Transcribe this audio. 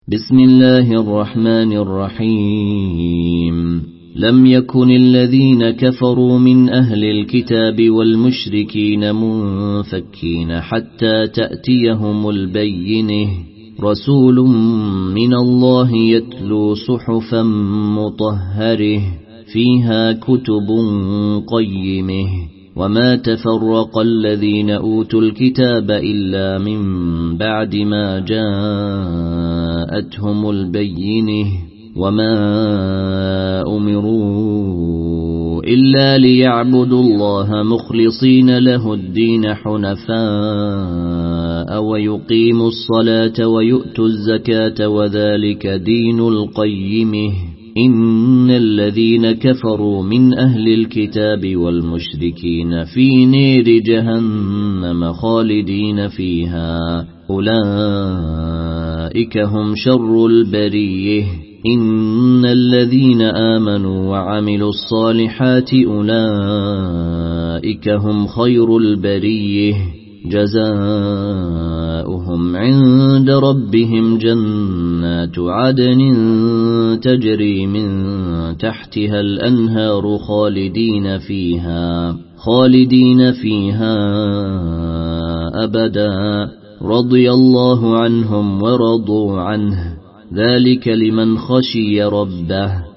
بسم الله الرحمن الرحيم لم يكن الذين كفروا من أهل الكتاب والمشركين منفكين حتى تأتيهم البينة رسول من الله يتلو صحفا مطهره فيها كتب قيمه وما تفرق الذين أوتوا الكتاب إلا من بعد ما جاءتهم البينة وما أمروا إلا ليعبدوا الله مخلصين له الدين حنفاء ويقيموا الصلاة ويؤتوا الزكاة وذلك دين القيمة إن الذين كفروا من أهل الكتاب والمشركين في نير جهنم خالدين فيها أولئك هم شر البرية إن الذين آمنوا وعملوا الصالحات أولئك هم خير البرية جزاؤهم عند ربهم جنات عدن تجري من تحتها الأنهار خالدين فيها أبدا رضي الله عنهم ورضوا عنه ذلك لمن خشي ربه